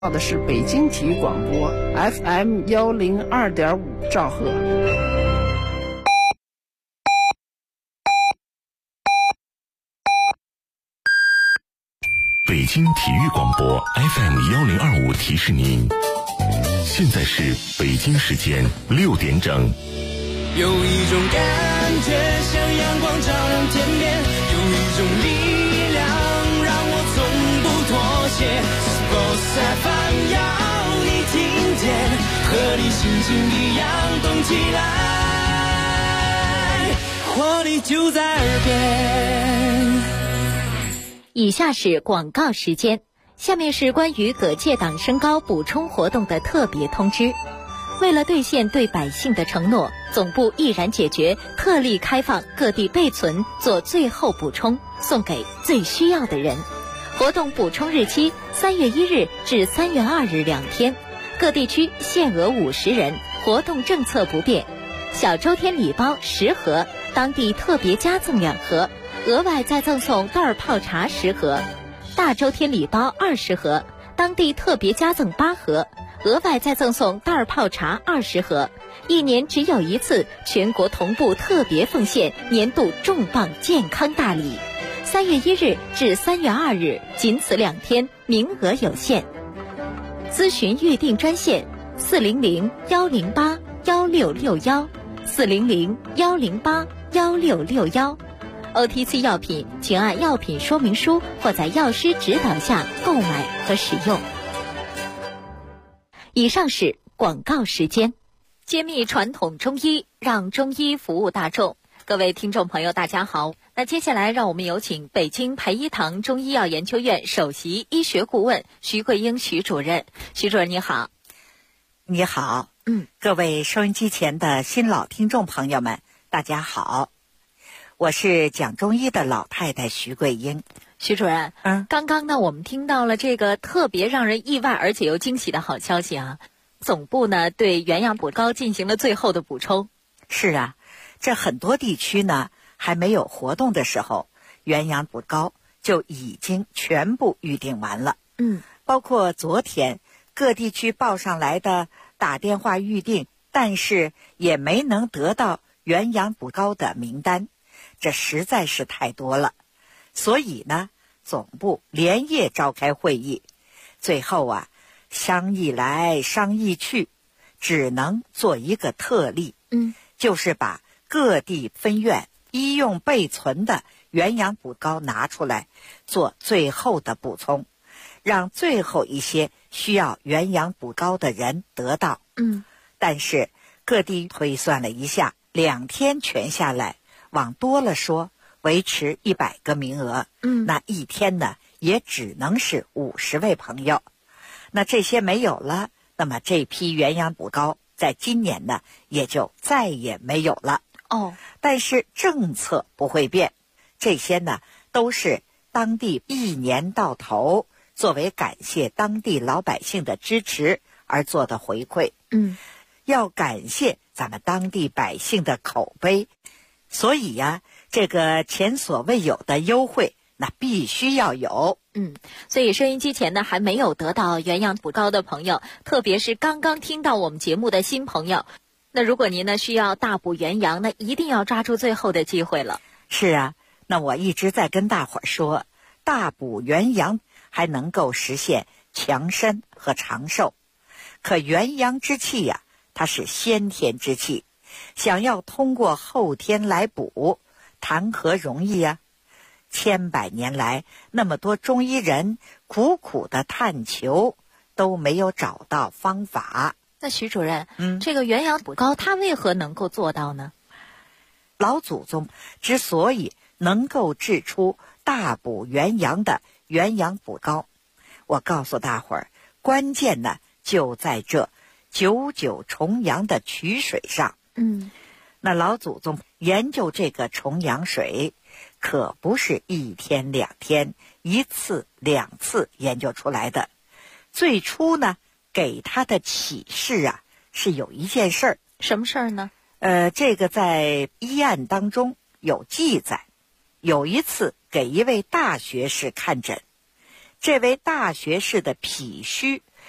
到的是北京体育广播 FM 102.5兆赫。 北京体育广播 FM 1025提示您，现在是北京时间6点整。 有一种感觉像阳光照亮天边，有一种力量让我从不妥协。Sports FM 要你听见，和你心情一样动起来，活力就在耳边。 以下是广告时间，下面是关于各界党身高补充活动的特别通知。为了兑现对百姓的承诺，总部毅然解决，特例开放各地备存做最后补充，送给最需要的人。活动补充日期3月1日至3月2日2天，各地区限额50人，活动政策不变。小周天礼包10盒，当地特别加赠2盒，额外再赠送袋儿泡茶10盒；大周天礼包20盒，当地特别加赠8盒，额外再赠送袋儿泡茶20盒。一年只有一次，全国同步特别奉献年度重磅健康大礼。3月1日至3月2日，仅此2天，名额有限。咨询预订专线400-108-1661，400-108-1661。OTC 药品，请按药品说明书或在药师指导下购买和使用。以上是广告时间，揭秘传统中医，让中医服务大众。各位听众朋友，大家好。那接下来让我们有请北京培一堂中医药研究院首席医学顾问徐桂英徐主任。徐主任你好。 你好。各位收音机前的新老听众朋友们，大家好。我是讲中医的老太太徐桂英。 徐主任，刚刚呢我们听到了这个特别让人意外而且又惊喜的好消息啊，总部呢对元阳补膏进行了最后的补充。 是啊，这很多地区呢还没有活动的时候，元阳补膏就已经全部预定完了。包括昨天各地区报上来的打电话预定，但是也没能得到元阳补膏的名单，这实在是太多了。所以呢，总部连夜召开会议，最后啊，商议来商议去，只能做一个特例，就是把各地分院医用备存的元阳补膏拿出来做最后的补充，让最后一些需要元阳补膏的人得到。但是各地推算了一下，2天全下来，往多了说维持100个名额，那一天呢也只能是50位朋友。那这些没有了，那么这批元阳补膏在今年呢也就再也没有了。但是政策不会变，这些呢都是当地一年到头作为感谢当地老百姓的支持而做的回馈。要感谢咱们当地百姓的口碑，所以呀，这个前所未有的优惠那必须要有。 所以收音机前呢还没有得到元阳补膏的朋友，特别是刚刚听到我们节目的新朋友，那如果您呢需要大补元阳，那一定要抓住最后的机会了。 是啊，那我一直在跟大伙儿说，大补元阳还能够实现强身和长寿。可元阳之气呀，它是先天之气，想要通过后天来补，谈何容易呀？千百年来，那么多中医人苦苦的探求，都没有找到方法。 那徐主任，这个元阳补膏它为何能够做到呢？ 老祖宗之所以能够制出大补元阳的元阳补膏，我告诉大伙儿，关键呢就在这99重阳的取水上。那老祖宗研究这个重阳水，可不是1天2天1次2次研究出来的。最初呢，给他的启示啊，是有一件事儿。 什么事儿呢？ 这个在医案当中有记载。有一次给一位大学士看诊，这位大学士的脾虚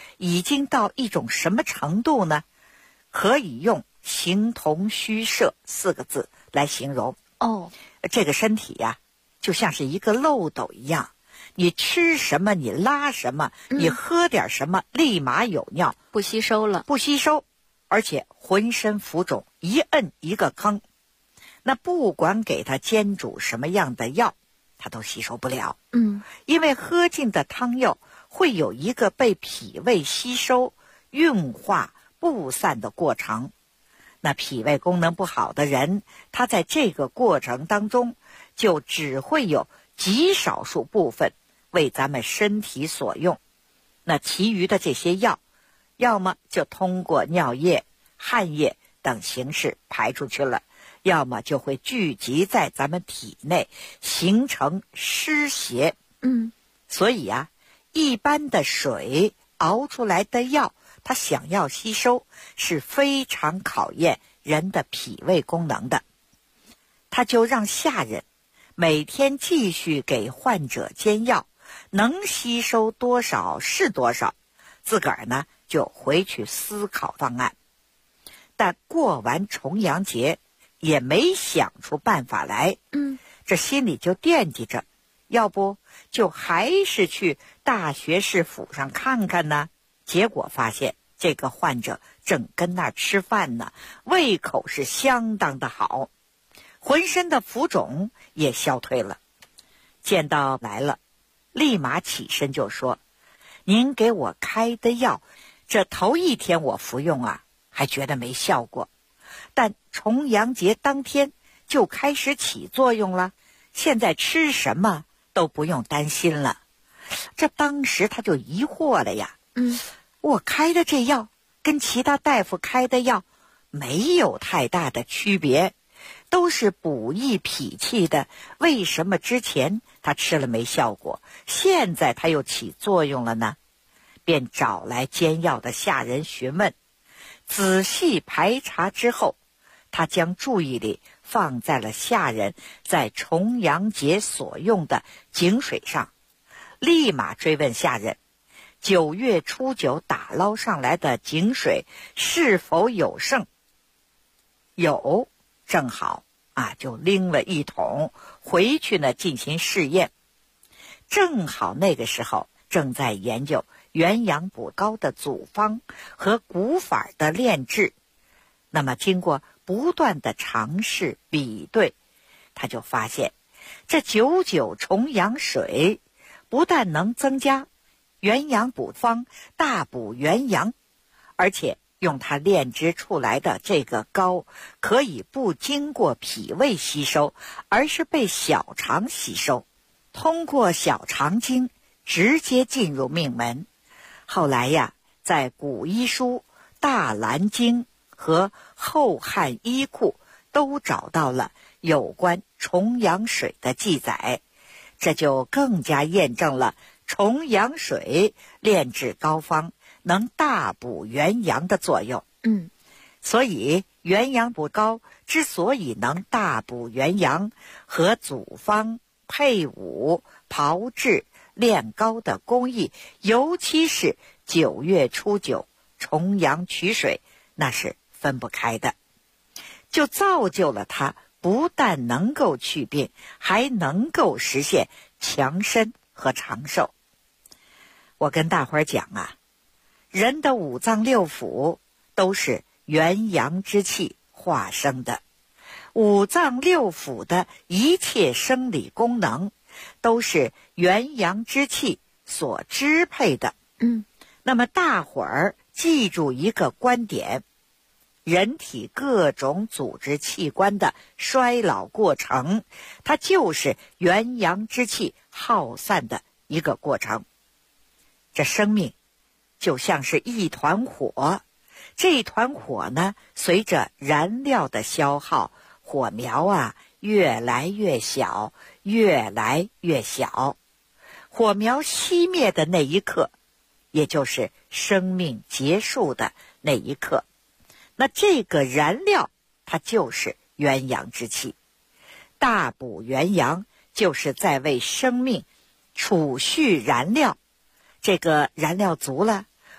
已经到一种什么程度呢？可以用形同虚设4个字来形容。这个身体呀，就像是一个漏斗一样，你吃什么你拉什么，你喝点什么立马有尿， 不吸收了， 不吸收，而且浑身浮肿，一摁一个坑。那不管给他煎煮什么样的药，他都吸收不了。因为喝进的汤药会有一个被脾胃吸收、运化、布散的过程。那脾胃功能不好的人，他在这个过程当中就只会有极少数部分为咱们身体所用，那其余的这些药要么就通过尿液、汗液等形式排出去了，要么就会聚集在咱们体内形成湿邪。所以啊，一般的水熬出来的药，它想要吸收是非常考验人的脾胃功能的。他就让下人每天继续给患者煎药，能吸收多少是多少，自个儿呢就回去思考方案。但过完重阳节也没想出办法来，这心里就惦记着，要不就还是去大学士府上看看呢。结果发现这个患者正跟那儿吃饭呢，胃口是相当的好，浑身的浮肿也消退了。见到来了，立马起身就说：“您给我开的药，这头一天我服用啊，还觉得没效果，但重阳节当天就开始起作用了，现在吃什么都不用担心了。”这当时他就疑惑了呀，我开的这药跟其他大夫开的药没有太大的区别，都是补益脾气的，为什么之前他吃了没效果，现在他又起作用了呢？便找来煎药的下人询问，仔细排查之后，他将注意力放在了下人在重阳节所用的井水上，立马追问下人9月初9打捞上来的井水是否有剩。有，正好啊，就拎了一桶回去呢进行试验。正好那个时候正在研究元阳补膏的组方和古法的炼制，那么经过不断的尝试比对，他就发现这99重阳水不但能增加元阳补方，大补元阳，而且用它炼制出来的这个膏可以不经过脾胃吸收，而是被小肠吸收，通过小肠经直接进入命门。后来呀，在古医书《大兰经》和《后汉医库》都找到了有关重阳水的记载，这就更加验证了重阳水炼制膏方能大补元阳的作用。所以元阳补膏之所以能大补元阳，和组方、配伍、炮制、炼膏的工艺，尤其是9月初9重阳取水，那是分不开的，就造就了它不但能够祛病，还能够实现强身和长寿。我跟大伙儿讲啊，人的5脏6腑都是元阳之气化生的，5脏6腑的一切生理功能都是元阳之气所支配的。那么大伙儿记住一个观点，人体各种组织器官的衰老过程，它就是元阳之气耗散的一个过程。这生命就像是一团火，这团火呢，随着燃料的消耗，火苗啊越来越小，越来越小。火苗熄灭的那一刻，也就是生命结束的那一刻，那这个燃料它就是元阳之气。大补元阳就是在为生命储蓄燃料，这个燃料足了，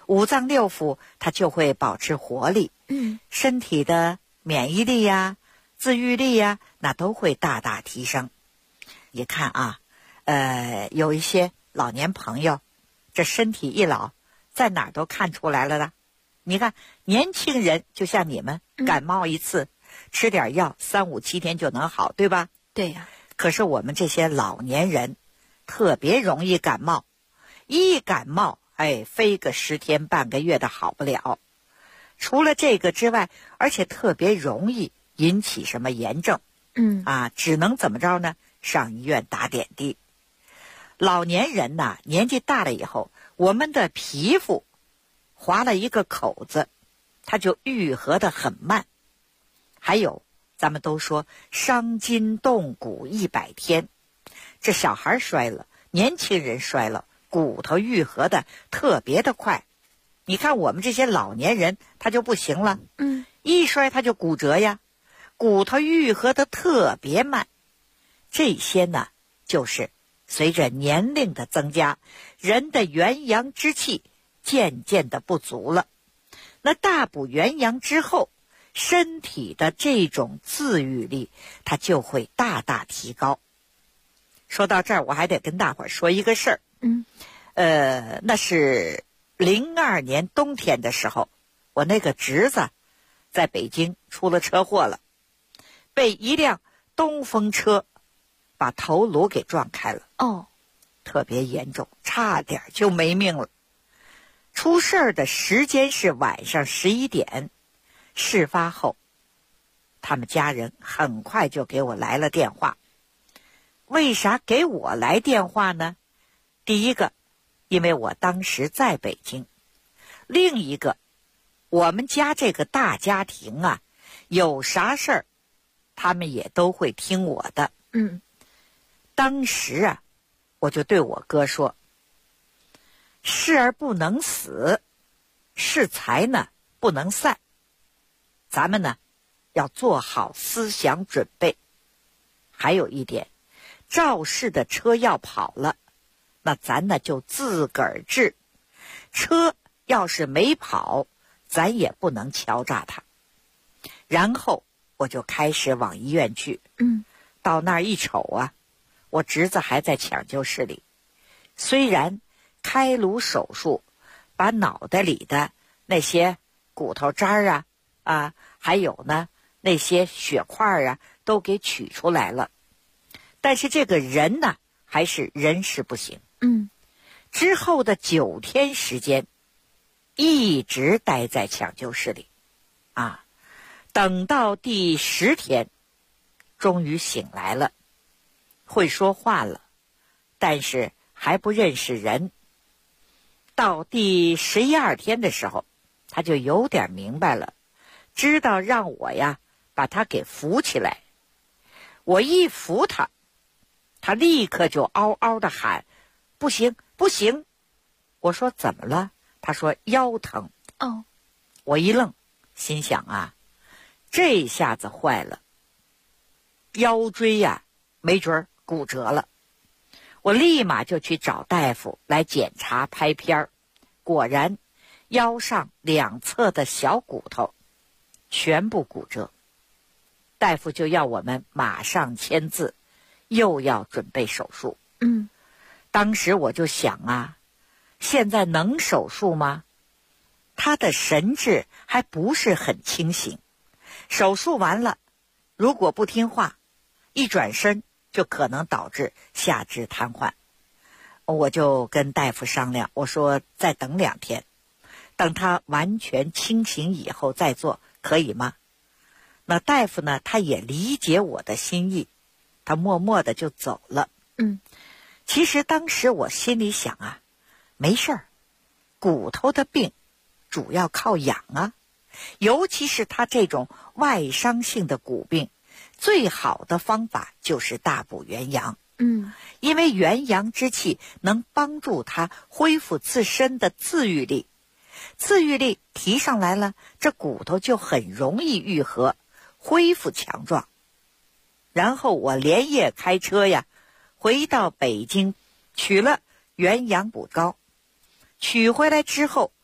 五脏六腑它就会保持活力，身体的免疫力呀、自愈力呀，那都会大大提升。你看啊，有一些老年朋友，这身体一老，在哪儿都看出来了的。你看年轻人就像你们，感冒一次，吃点药，3、5、7天就能好，对吧？ 对呀。 可是我们这些老年人特别容易感冒，一感冒非个10天半个月的好不了。除了这个之外，而且特别容易引起什么炎症，只能怎么着呢？上医院打点滴。老年人呐，年纪大了以后，我们的皮肤划了一个口子，它就愈合得很慢。还有咱们都说伤筋动骨100天，这小孩衰了，年轻人衰了，骨头愈合的特别的快。你看我们这些老年人他就不行了，一摔他就骨折呀，骨头愈合的特别慢。这些呢，就是随着年龄的增加，人的元阳之气渐渐的不足了。那大补元阳之后，身体的这种自愈力它就会大大提高。说到这儿，我还得跟大伙儿说一个事儿。那是02年冬天的时候，我那个侄子在北京出了车祸了，被一辆东风车把头颅给撞开了。特别严重，差点就没命了。出事儿的时间是晚上11点。事发后，他们家人很快就给我来了电话。为啥给我来电话呢？第一个，因为我当时在北京；另一个，我们家这个大家庭啊，有啥事儿，他们也都会听我的。当时啊，我就对我哥说：事而不能死，事才呢不能散。咱们呢要做好思想准备。还有一点，肇事的车要跑了，那咱呢就自个儿治。车要是没跑，咱也不能敲诈它。然后我就开始往医院去。到那儿一瞅啊，我侄子还在抢救室里。虽然开颅手术把脑袋里的那些骨头渣儿还有呢那些血块啊都给取出来了，但是这个人呢还是人事不行。之后的9天时间一直待在抢救室里等到第10天终于醒来了，会说话了，但是还不认识人。到第11、12天的时候，他就有点明白了，知道让我呀把他给扶起来。我一扶他，他立刻就嗷嗷的喊：不行不行！我说怎么了？他说腰疼。我一愣，心想这下子坏了，腰椎呀没准骨折了。我立马就去找大夫来检查拍片儿，果然腰上2侧的小骨头全部骨折。大夫就要我们马上签字，又要准备手术。当时我就想现在能手术吗？他的神志还不是很清醒，手术完了，如果不听话，一转身就可能导致下肢瘫痪。我就跟大夫商量，我说再等2天，等他完全清醒以后再做，可以吗？那大夫呢，他也理解我的心意，他默默的就走了。其实当时我心里想没事儿，骨头的病主要靠养尤其是他这种外伤性的骨病，最好的方法就是大补元阳。因为元阳之气能帮助他恢复自身的自愈力，自愈力提上来了，这骨头就很容易愈合，恢复强壮。然后我连夜开车回到北京，取了元阳补膏。取回来之后，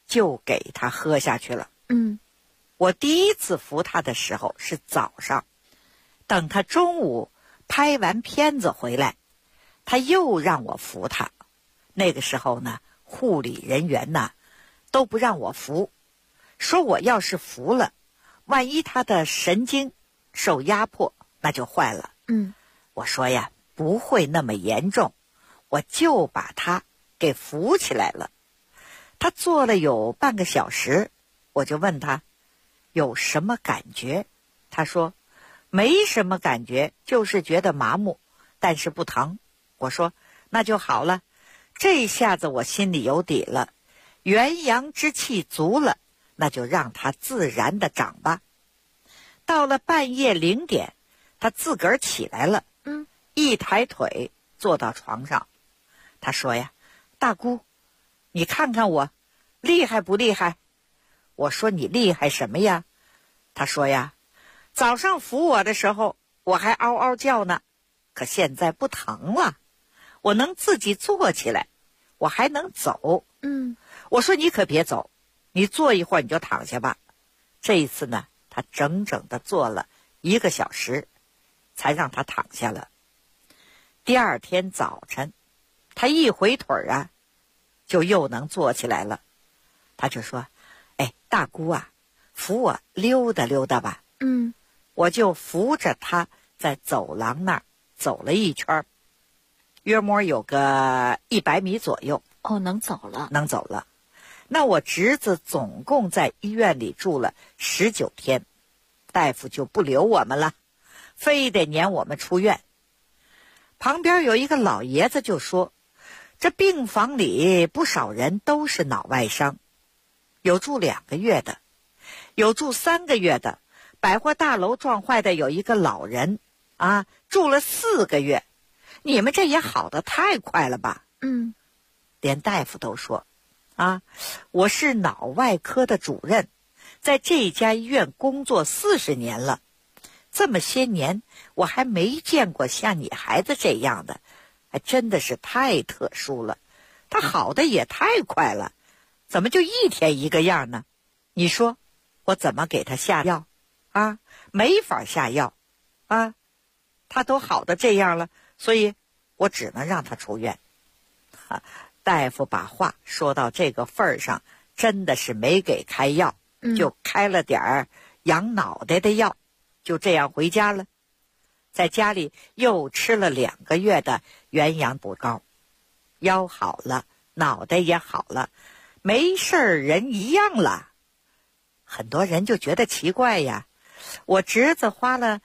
就给他喝下去了。我第一次扶他的时候是早上，等他中午拍完片子回来，他又让我扶他。那个时候呢，护理人员呢都不让我扶，说我要是扶了，万一他的神经受压迫，那就坏了。我说呀，不会那么严重，我就把他给扶起来了。他坐了有半个小时，我就问他有什么感觉。他说没什么感觉，就是觉得麻木，但是不疼。我说那就好了，这下子我心里有底了，元阳之气足了，那就让它自然的长吧。到了半夜0点，他自个儿起来了，一抬腿坐到床上。他说呀，大姑，你看看我厉害不厉害？我说你厉害什么呀？他说呀，早上扶我的时候我还嗷嗷叫呢，可现在不疼了，我能自己坐起来，我还能走。我说你可别走，你坐一会儿你就躺下吧。这一次呢，他整整的坐了1个小时，才让他躺下了。第二天早晨，他一回腿啊，就又能坐起来了。他就说，哎，大姑啊，扶我溜达溜达吧。我就扶着他在走廊那儿走了一圈，约摸有个100米左右。 能走了。 能走了。那我侄子总共在医院里住了19天，大夫就不留我们了，非得撵我们出院。旁边有一个老爷子就说，这病房里不少人都是脑外伤，有住2个月的，有住3个月的，百货大楼撞坏的有一个老人啊，住了4个月。你们这也好得太快了吧？连大夫都说啊，我是脑外科的主任，在这家医院工作40年了，这么些年我还没见过像你孩子这样的，还真的是太特殊了。他好的也太快了，怎么就1天1个样呢？你说我怎么给他下药啊？没法下药啊，他都好的这样了，所以我只能让他出院。大夫把话说到这个份儿上，真的是没给开药，就开了点儿养脑袋的药，就这样回家了。在家里又吃了2个月的元阳补膏，腰好了，脑袋也好了，没事儿人一样了。很多人就觉得奇怪呀，我侄子花了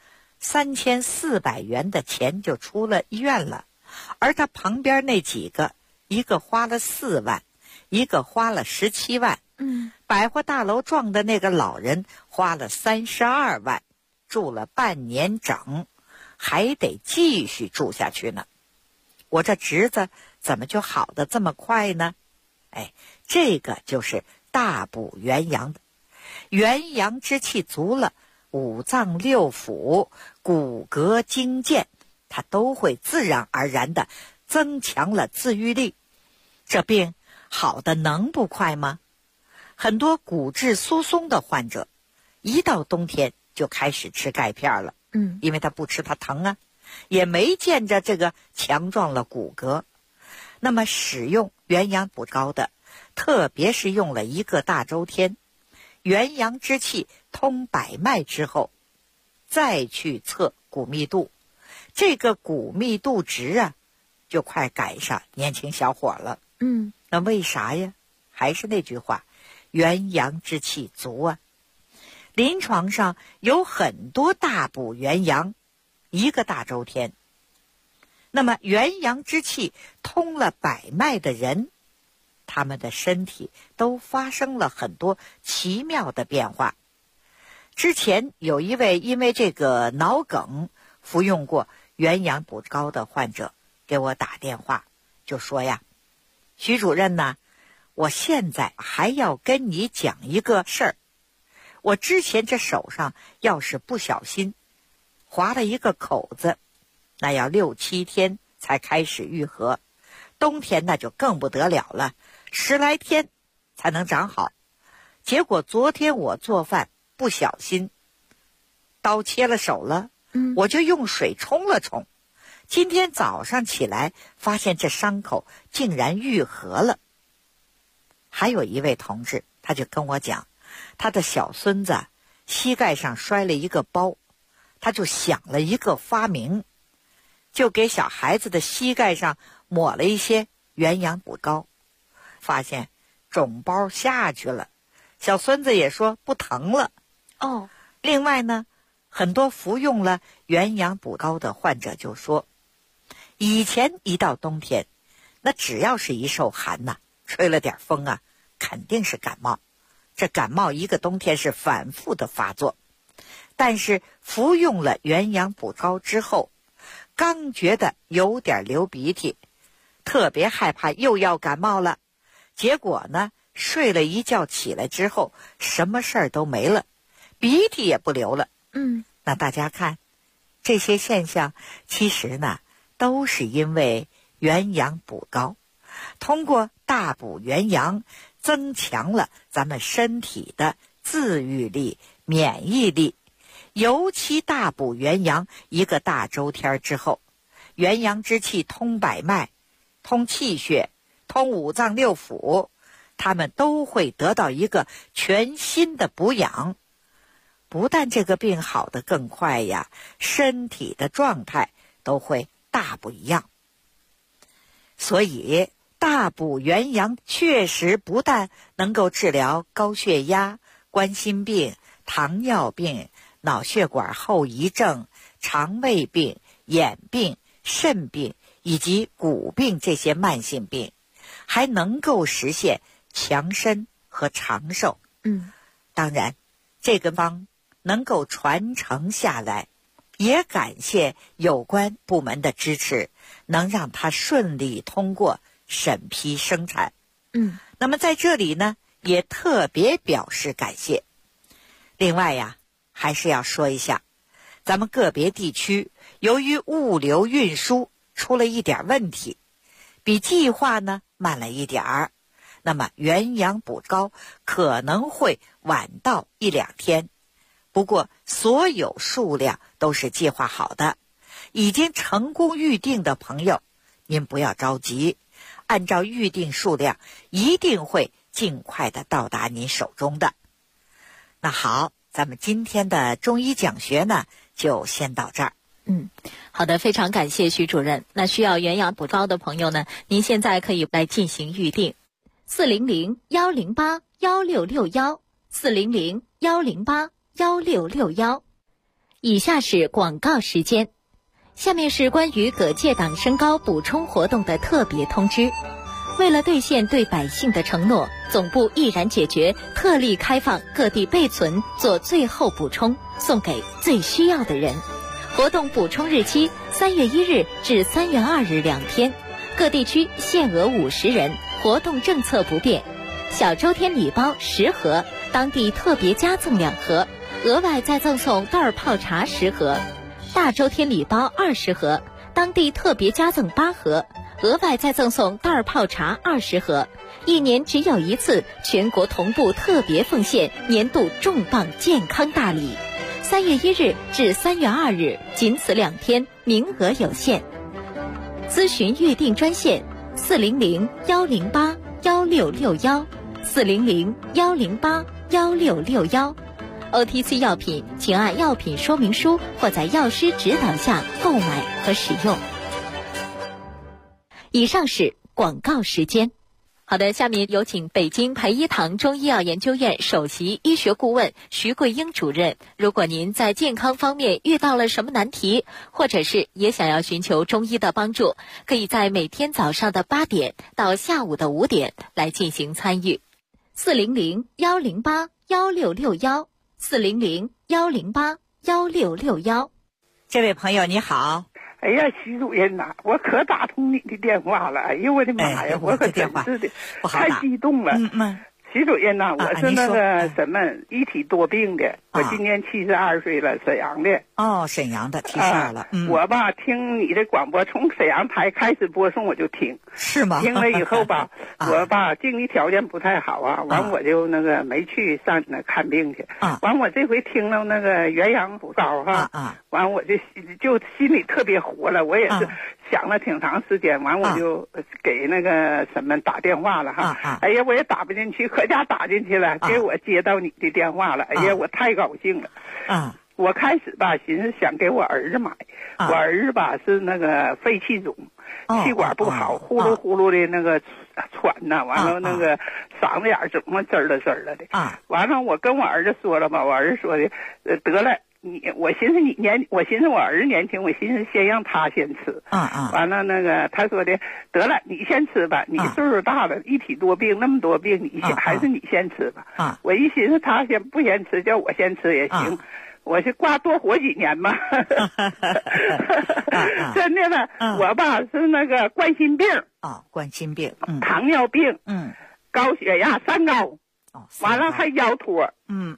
3400元的钱就出了医院了，而他旁边那几个，一个花了4万，一个花了17万。百货大楼撞的那个老人花了32万，住了半年整，还得继续住下去呢。我这侄子怎么就好得这么快呢？这个就是大补元阳的。元阳之气足了，5脏6腑、骨骼筋腱，它都会自然而然的增强了自愈力。这病好的能不快吗？很多骨质疏松的患者，一到冬天就开始吃钙片了。因为他不吃他疼啊，也没见着这个强壮了骨骼。那么使用元阳补膏的，特别是用了1个大周天，元阳之气通百脉之后，再去测骨密度，这个骨密度值啊，就快赶上年轻小伙了。那为啥呀？还是那句话，元阳之气足啊。临床上有很多大补元阳1个大周天。那么元阳之气通了百脉的人，他们的身体都发生了很多奇妙的变化。之前有一位因为这个脑梗服用过元阳补膏的患者给我打电话，就说呀，徐主任呢，我现在还要跟你讲一个事儿。我之前这手上要是不小心划了一个口子，那要6、7天才开始愈合，冬天那就更不得了了，10来天才能长好。结果昨天我做饭不小心刀切了手了，我就用水冲了冲。今天早上起来发现这伤口竟然愈合了。还有一位同志，他就跟我讲，他的小孙子膝盖上摔了一个包，他就想了一个发明，就给小孩子的膝盖上抹了一些元阳补膏，发现肿包下去了，小孙子也说不疼了。另外呢，很多服用了元阳补膏的患者就说，以前一到冬天，那只要是一受寒呐，吹了点风啊，肯定是感冒。这感冒一个冬天是反复的发作，但是服用了元阳补膏之后，刚觉得有点流鼻涕，特别害怕又要感冒了。结果呢，睡了一觉起来之后，什么事儿都没了，鼻涕也不流了。那大家看，这些现象其实呢，都是因为元阳补膏，通过大补元阳，增强了咱们身体的自愈力、免疫力。尤其大补元阳一个大周天之后，元阳之气通百脉、通气血、通五脏六腑，他们都会得到一个全新的补养。不但这个病好得更快呀，身体的状态都会大不一样。所以大补元阳确实不但能够治疗高血压、冠心病、糖尿病、脑血管后遗症、肠胃病、眼病、肾病以及骨病这些慢性病，还能够实现强身和长寿。当然这个方能够传承下来，也感谢有关部门的支持，能让它顺利通过审批生产。那么在这里呢，也特别表示感谢。另外呀，还是要说一下，咱们个别地区由于物流运输出了一点问题，比计划呢慢了一点儿，那么元阳补膏可能会晚到1-2天。不过所有数量都是计划好的，已经成功预定的朋友，您不要着急，按照预定数量一定会尽快的到达您手中的。那好，咱们今天的中医讲学呢就先到这儿。 好的，非常感谢徐主任。那需要元阳补膏的朋友呢，您现在可以来进行预定，400-108-1661，400-108-1661。以下是广告时间，下面是关于蛤蚧党参膏补充活动的特别通知。为了兑现对百姓的承诺，总部毅然解决，特例开放各地备存做最后补充，送给最需要的人。活动补充日期3月1日至3月2日2天，各地区限额50人，活动政策不变。小周天礼包10盒，当地特别加赠2盒，额外再赠送袋泡茶10盒；大周天礼包20盒，当地特别加赠8盒，额外再赠送袋泡茶20盒。1年只有一次，全国同步特别奉献年度重磅健康大礼。3月1日至3月2日，仅此2天，名额有限。咨询预订专线400-108-1661，400-108-1661。OTC 药品请按药品说明书或在药师指导下购买和使用。以上是广告时间。好的，下面有请北京培一堂中医药研究院首席医学顾问徐桂英主任。如果您在健康方面遇到了什么难题，或者是也想要寻求中医的帮助，可以在每天早上的8点到下午的5点来进行参与。400-108-1661，400-108-1661。 这位朋友你好。 哎呀，徐主任呐，我可打通你的电话了！哎呀，我的妈呀，我可真是的， 太激动了。 徐主任呐，我是那个什么一体多病的，我今年72岁了，沈阳的。 哦，沈阳的72了。 我吧听你的广播，从沈阳台开始播送我就听。 是吗？ 听了以后吧，我吧经济条件不太好啊，完我就那个没去上那看病去。完我这回听了那个元阳补膏哈，完我就心里特别活了，我也是想了挺长时间，完我就给那个什么打电话了哈。哎呀，我也打不进去，可家打进去了，结果接到你的电话了，哎呀，我太高兴了。我开始吧寻思想给我儿子买，我儿子吧是那个肺气肿，气管不好，呼噜呼噜的那个喘呐，完了那个嗓子眼儿怎么滋儿了的。完了我跟我儿子说了吧，我儿子说的，得了。我寻思我儿子年轻，我寻思先让他先吃。完了那个他说的，得了，你先吃吧，你岁数大了，一体多病那么多病，还是你先吃吧。我一寻思他不先吃，叫我先吃也行。我是挂多活几年嘛。真的呢，我吧是那个冠心病。 冠心病。 糖尿病。高血压三高。完了还腰托。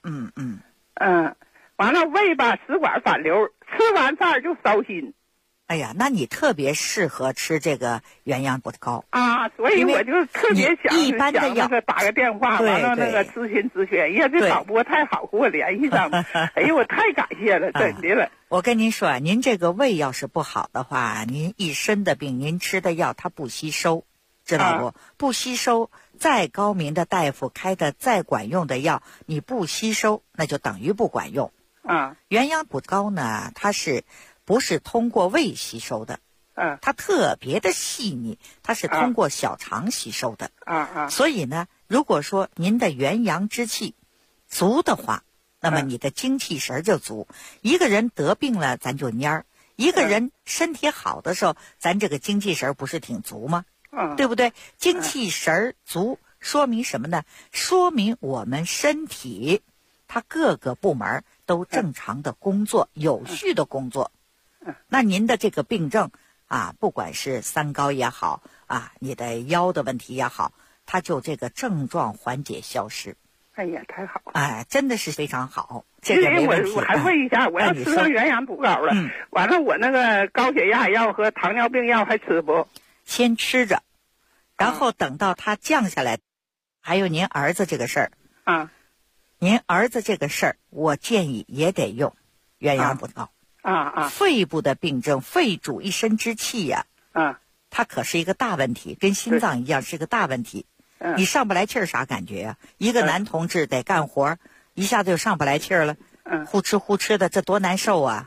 完了胃吧食管反流，吃完饭就烧心。 哎呀，那你特别适合吃这个元阳补膏所以我就特别想一般的药打个电话，完了那个咨询。哎呀，这导播太好，和我联系上了。哎呀，我太感谢了，真的了。 我跟您说，您这个胃要是不好的话，您一身的病，您吃的药它不吸收，知道不？不吸收，再高明的大夫开的再管用的药，你不吸收，那就等于不管用。元阳补膏呢，它不是通过胃吸收的？它特别的细腻，它是通过小肠吸收的。所以呢，如果说您的元阳之气足的话，那么你的精气神就足。一个人得病了，咱就蔫儿；一个人身体好的时候，咱这个精气神不是挺足吗？对不对？精气神足说明什么呢？说明我们身体它各个部门都正常的工作，有序的工作。那您的这个病症不管是三高也好你的腰的问题也好，它就这个症状缓解消失。 哎呀，太好了！ 真的是非常好。这个没问题。 我还问一下，我要吃到元阳补膏了，完了我那个高血压药和糖尿病药还吃不？ 先吃着，然后等到它降下来。还有您儿子这个事儿您儿子这个事儿，我建议也得用元阳补膏。肺部的病症，肺主一身之气呀。它可是一个大问题，跟心脏一样是个大问题。你上不来气儿啥感觉呀？一个男同志得干活，一下子就上不来气儿了，呼哧呼哧的，这多难受啊！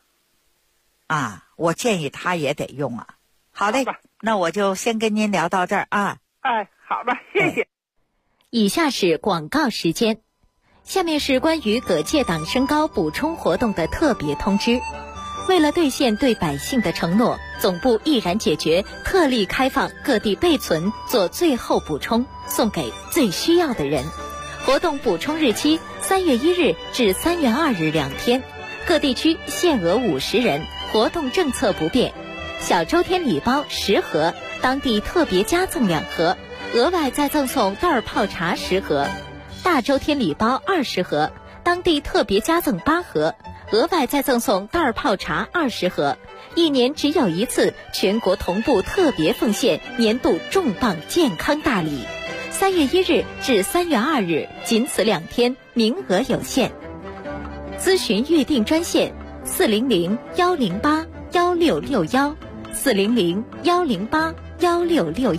我建议他也得用啊。好嘞，那我就先跟您聊到这儿啊。 好吧，谢谢。 以下是广告时间。下面是关于各界党升高补充活动的特别通知。为了兑现对百姓的承诺，总部毅然解决，特例开放各地备存做最后补充，送给最需要的人。活动补充日期3月1日至3月2日2天，各地区限额50人，活动政策不变。小周天礼包10盒，当地特别加赠2盒，额外再赠送袋泡茶10盒。大周天礼包20盒，当地特别加赠8盒，额外再赠送袋泡茶20盒。一年只有一次，全国同步特别奉献年度重磅健康大礼。3月1日至3月2日，仅此2天，名额有限。咨询预订专线400-108-1661，400-108-1661。